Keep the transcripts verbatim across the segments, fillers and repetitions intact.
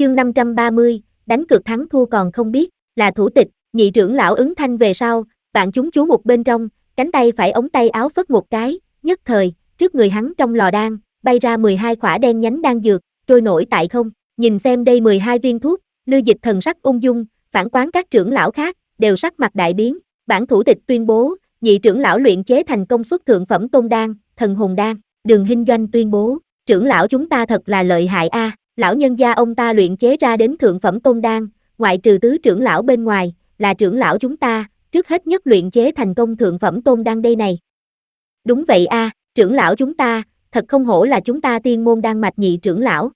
Chương năm trăm ba mươi, đánh cược thắng thua còn không biết, là thủ tịch, nhị trưởng lão ứng thanh về sau, vạn chúng chú mục bên trong, cánh tay phải ống tay áo phất một cái, nhất thời, trước người hắn trong lò đan, bay ra mười hai khỏa đen nhánh đan dược, trôi nổi tại không, nhìn xem đây mười hai viên thuốc, Lưu Dịch thần sắc ung dung, phản quán các trưởng lão khác, đều sắc mặt đại biến, bản thủ tịch tuyên bố, nhị trưởng lão luyện chế thành công xuất thượng phẩm tôn đan, thần hồn đan, Đường Hinh Doanh tuyên bố, trưởng lão chúng ta thật là lợi hại a, lão nhân gia ông ta luyện chế ra đến thượng phẩm tôn đan, ngoại trừ tứ trưởng lão bên ngoài, là trưởng lão chúng ta, trước hết nhất luyện chế thành công thượng phẩm tôn đan đây này. Đúng vậy a, trưởng lão chúng ta, thật không hổ là chúng ta tiên môn đan mạch nhị trưởng lão.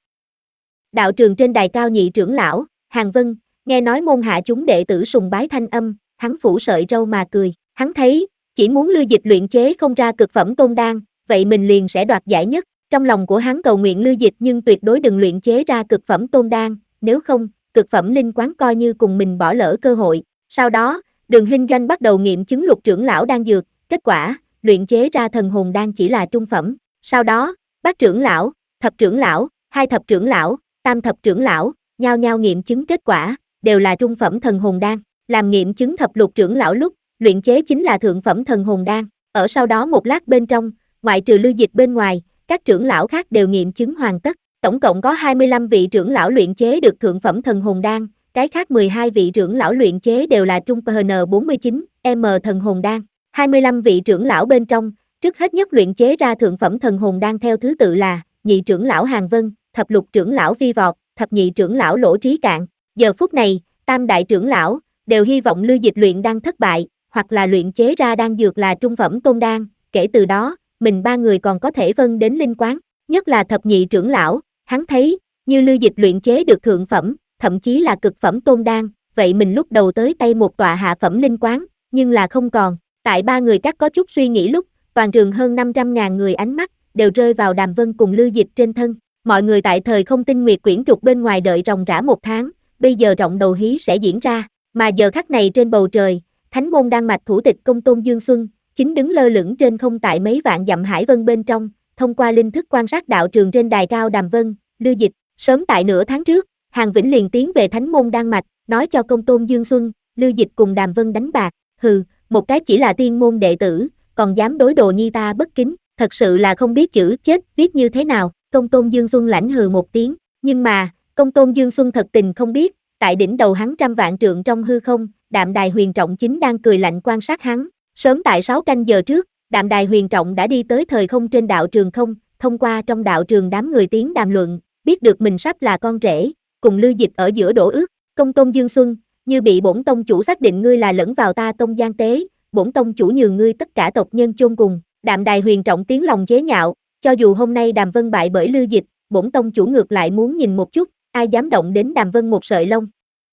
Đạo trường trên đài cao nhị trưởng lão, Hàng Vân, nghe nói môn hạ chúng đệ tử sùng bái thanh âm, hắn phủ sợi râu mà cười, hắn thấy, chỉ muốn Lưu Dịch luyện chế không ra cực phẩm tôn đan, vậy mình liền sẽ đoạt giải nhất. Trong lòng của hắn cầu nguyện Lưu Dịch nhưng tuyệt đối đừng luyện chế ra cực phẩm tôn đan, nếu không, cực phẩm linh quán coi như cùng mình bỏ lỡ cơ hội. Sau đó, Đường Hinh Doanh bắt đầu nghiệm chứng Lục trưởng lão đan dược, kết quả, luyện chế ra thần hồn đan chỉ là trung phẩm. Sau đó, Bát trưởng lão, Thập trưởng lão, Hai thập trưởng lão, Tam thập trưởng lão, nhao nhao nghiệm chứng kết quả, đều là trung phẩm thần hồn đan. Làm nghiệm chứng thập lục trưởng lão lúc, luyện chế chính là thượng phẩm thần hồn đan. Ở sau đó một lát bên trong, ngoại trừ Lưu Dịch bên ngoài, các trưởng lão khác đều nghiệm chứng hoàn tất. Tổng cộng có hai mươi lăm vị trưởng lão luyện chế được thượng phẩm thần hồn đan, cái khác mười hai vị trưởng lão luyện chế đều là trung pê en bốn mươi chín M thần hồn đan. hai mươi lăm vị trưởng lão bên trong, trước hết nhất luyện chế ra thượng phẩm thần hồn đan theo thứ tự là nhị trưởng lão Hàng Vân, thập lục trưởng lão Vi Vọt, thập nhị trưởng lão Lỗ Trí Cạn. Giờ phút này, tam đại trưởng lão đều hy vọng Lưu Dịch luyện đan thất bại, hoặc là luyện chế ra đan dược là trung phẩm tôn đan, kể từ đó, mình ba người còn có thể vân đến linh quán, nhất là thập nhị trưởng lão, hắn thấy, như Lưu Dịch luyện chế được thượng phẩm, thậm chí là cực phẩm tôn đan, vậy mình lúc đầu tới tay một tọa hạ phẩm linh quán, nhưng là không còn. Tại ba người các có chút suy nghĩ lúc, toàn trường hơn năm trăm ngàn người ánh mắt đều rơi vào Đàm Vân cùng Lưu Dịch trên thân. Mọi người tại thời không tinh nguyệt quyển trục bên ngoài đợi ròng rã một tháng, bây giờ trọng đầu hí sẽ diễn ra, mà giờ khắc này trên bầu trời, Thánh môn đan mạch thủ tịch Công Tôn Dương Xuân, chính đứng lơ lửng trên không tại mấy vạn dặm hải vân bên trong, thông qua linh thức quan sát đạo trường trên đài cao Đàm Vân, Lưu Dịch. Sớm tại nửa tháng trước, Hàng Vĩnh liền tiến về Thánh môn đan mạch, nói cho Công Tôn Dương Xuân, Lưu Dịch cùng Đàm Vân đánh bạc, hừ, một cái chỉ là tiên môn đệ tử, còn dám đối đồ nhi ta bất kính, thật sự là không biết chữ chết viết như thế nào. Công Tôn Dương Xuân lãnh hừ một tiếng, nhưng mà, Công Tôn Dương Xuân thật tình không biết, tại đỉnh đầu hắn trăm vạn trượng trong hư không, Đạm Đài Huyền Trọng chính đang cười lạnh quan sát hắn. Sớm tại sáu canh giờ trước, Đạm Đài Huyền Trọng đã đi tới thời không trên đạo trường không, thông qua trong đạo trường đám người tiếng đàm luận, biết được mình sắp là con rể, cùng Lưu Dịch ở giữa đổ ước. Công Tôn Dương Xuân, như bị bổn tông chủ xác định ngươi là lẫn vào ta tông gian tế, bổn tông chủ nhường ngươi tất cả tộc nhân chôn cùng. Đạm Đài Huyền Trọng tiếng lòng chế nhạo, cho dù hôm nay Đàm Vân bại bởi Lưu Dịch, bổn tông chủ ngược lại muốn nhìn một chút, ai dám động đến Đàm Vân một sợi lông.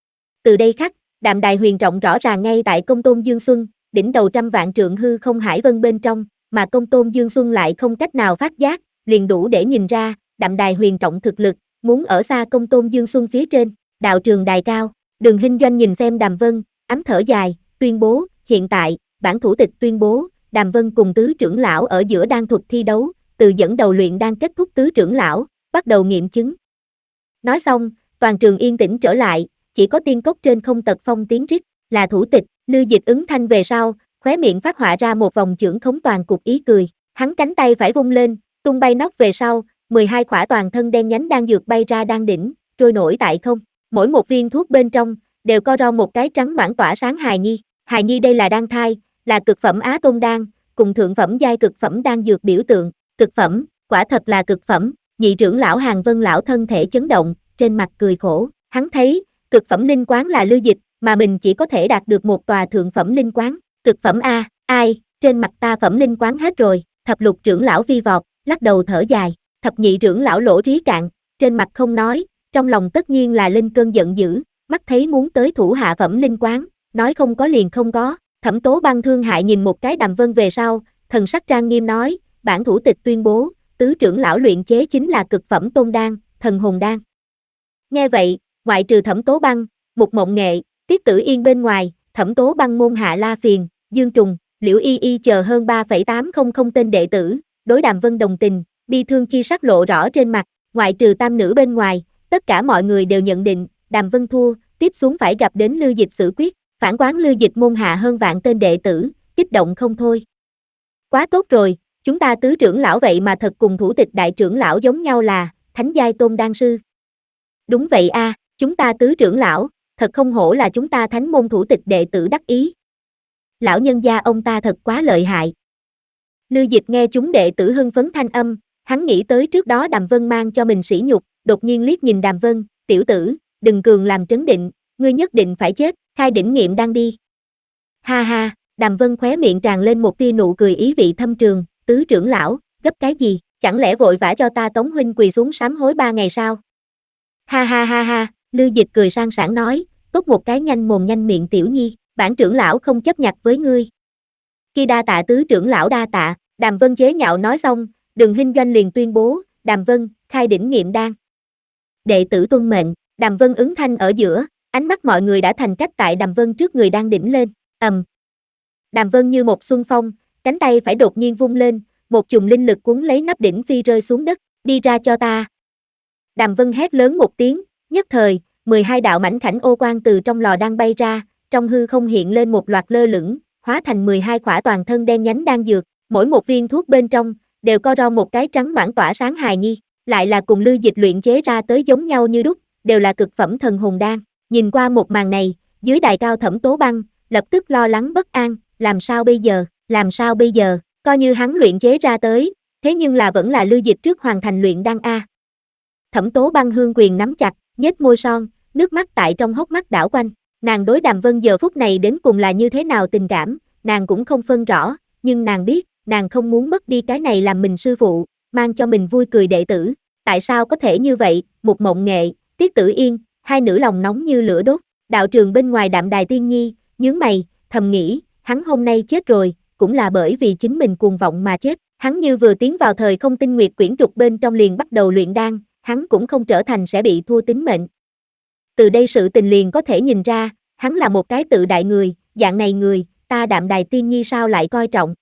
Từ đây khắc, Đạm Đài Huyền Trọng rõ ràng ngay tại Công Tôn Dương Xuân, đỉnh đầu trăm vạn trượng hư không hải vân bên trong, mà Công Tôn Dương Xuân lại không cách nào phát giác, liền đủ để nhìn ra, Đạm Đài Huyền Trọng thực lực, muốn ở xa Công Tôn Dương Xuân phía trên. Đạo trường đài cao, Đường Hinh Doanh nhìn xem Đàm Vân, ấm thở dài, tuyên bố, hiện tại, bản thủ tịch tuyên bố, Đàm Vân cùng tứ trưởng lão ở giữa đan thuật thi đấu, từ dẫn đầu luyện đan kết thúc tứ trưởng lão, bắt đầu nghiệm chứng. Nói xong, toàn trường yên tĩnh trở lại, chỉ có tiên cốc trên không tật phong tiếng rít, là thủ tịch. Lưu Dịch ứng thanh về sau, khóe miệng phát họa ra một vòng chưởng khống toàn cục ý cười, hắn cánh tay phải vung lên, tung bay nóc về sau, mười hai khỏa toàn thân đen nhánh đan dược bay ra đan đỉnh, trôi nổi tại không, mỗi một viên thuốc bên trong, đều co ro một cái trắng noãn tỏa sáng hài nhi, hài nhi đây là đan thai, là cực phẩm Á Tôn đan, cùng thượng phẩm giai cực phẩm đan dược biểu tượng, cực phẩm, quả thật là cực phẩm. Nhị trưởng lão Hàng Vân lão thân thể chấn động, trên mặt cười khổ, hắn thấy, cực phẩm linh quán là Lưu Dịch, mà mình chỉ có thể đạt được một tòa thượng phẩm linh quán, cực phẩm a, ai, trên mặt ta phẩm linh quán hết rồi. Thập lục trưởng lão Vi Vọt, lắc đầu thở dài, thập nhị trưởng lão Lỗ Trí Cạn, trên mặt không nói, trong lòng tất nhiên là lên cơn giận dữ, mắt thấy muốn tới thủ hạ phẩm linh quán, nói không có liền không có. Thẩm Tố Băng thương hại nhìn một cái Đàm Vân về sau, thần sắc trang nghiêm nói, bản thủ tịch tuyên bố, tứ trưởng lão luyện chế chính là cực phẩm tôn đan, thần hồn đan. Nghe vậy, ngoại trừ Thẩm Tố Băng, Mục Mộng Nghệ, Tiết Tử Yên bên ngoài, Thẩm Tố Băng môn hạ La Phiền, Dương Trùng, Liễu Y Y chờ hơn ba phẩy tám không tên đệ tử, đối Đàm Vân đồng tình, bi thương chi sắc lộ rõ trên mặt, ngoại trừ tam nữ bên ngoài, Tất cả mọi người đều nhận định, Đàm Vân thua, tiếp xuống phải gặp đến Lư Dịch xử quyết, phản quán Lư Dịch môn hạ hơn vạn tên đệ tử, kích động không thôi. Quá tốt rồi, chúng ta tứ trưởng lão vậy mà thật cùng thủ tịch đại trưởng lão giống nhau là, thánh giai tôn đan sư. Đúng vậy a, à, chúng ta tứ trưởng lão, thật không hổ là chúng ta thánh môn thủ tịch đệ tử đắc ý. Lão nhân gia ông ta thật quá lợi hại. Lư Dịch nghe chúng đệ tử hưng phấn thanh âm, hắn nghĩ tới trước đó Đàm Vân mang cho mình sỉ nhục, đột nhiên liếc nhìn Đàm Vân, tiểu tử, đừng cường làm trấn định, ngươi nhất định phải chết, khai đỉnh nghiệm đang đi. Ha ha, Đàm Vân khóe miệng tràn lên một tia nụ cười ý vị thâm trường, tứ trưởng lão, gấp cái gì, chẳng lẽ vội vã cho ta Tống huynh quỳ xuống sám hối ba ngày sao? Ha ha ha ha, Lư Dịch cười sang sảng nói, tốt một cái nhanh mồm nhanh miệng tiểu nhi, bản trưởng lão không chấp nhặt với ngươi. Khi đa tạ tứ trưởng lão đa tạ, Đàm Vân chế nhạo nói xong, Đường Hinh Doanh liền tuyên bố, Đàm Vân, khai đỉnh nghiệm đan. Đệ tử tuân mệnh, Đàm Vân ứng thanh ở giữa, ánh mắt mọi người đã thành cách tại Đàm Vân trước người đang đỉnh lên, ầm. Um. Đàm Vân như một xuân phong, cánh tay phải đột nhiên vung lên, một chùm linh lực cuốn lấy nắp đỉnh phi rơi xuống đất, đi ra cho ta. Đàm Vân hét lớn một tiếng, nhất thời, mười hai đạo mảnh khảnh ô quang từ trong lò đan bay ra, trong hư không hiện lên một loạt lơ lửng, hóa thành mười hai khỏa toàn thân đen nhánh đan dược, mỗi một viên thuốc bên trong, đều co ro một cái trắng noãn tỏa sáng hài nhi, lại là cùng Lư Dịch luyện chế ra tới giống nhau như đúc, đều là cực phẩm thần hồn đan. Nhìn qua một màn này, dưới đài cao Thẩm Tố Băng, lập tức lo lắng bất an, làm sao bây giờ, làm sao bây giờ, coi như hắn luyện chế ra tới, thế nhưng là vẫn là Lư Dịch trước hoàn thành luyện đan a. Thẩm Tố Băng hương quyền nắm chặt, nhếch môi son, nước mắt tại trong hốc mắt đảo quanh, nàng đối Đàm Vân giờ phút này đến cùng là như thế nào tình cảm, nàng cũng không phân rõ, nhưng nàng biết, nàng không muốn mất đi cái này làm mình sư phụ, mang cho mình vui cười đệ tử, tại sao có thể như vậy, Mục Mộng Nghệ, Tiết Tử Yên, hai nữ lòng nóng như lửa đốt, đạo trường bên ngoài Đạm Đài Tiên Nhi, nhướng mày, thầm nghĩ, hắn hôm nay chết rồi, cũng là bởi vì chính mình cuồng vọng mà chết, hắn như vừa tiến vào thời không tinh nguyệt quyển trục bên trong liền bắt đầu luyện đan, hắn cũng không trở thành sẽ bị thua tính mệnh. Từ đây sự tình liền có thể nhìn ra, hắn là một cái tự đại người, dạng này người, ta Đạm Đài Tiên Nhi sao lại coi trọng.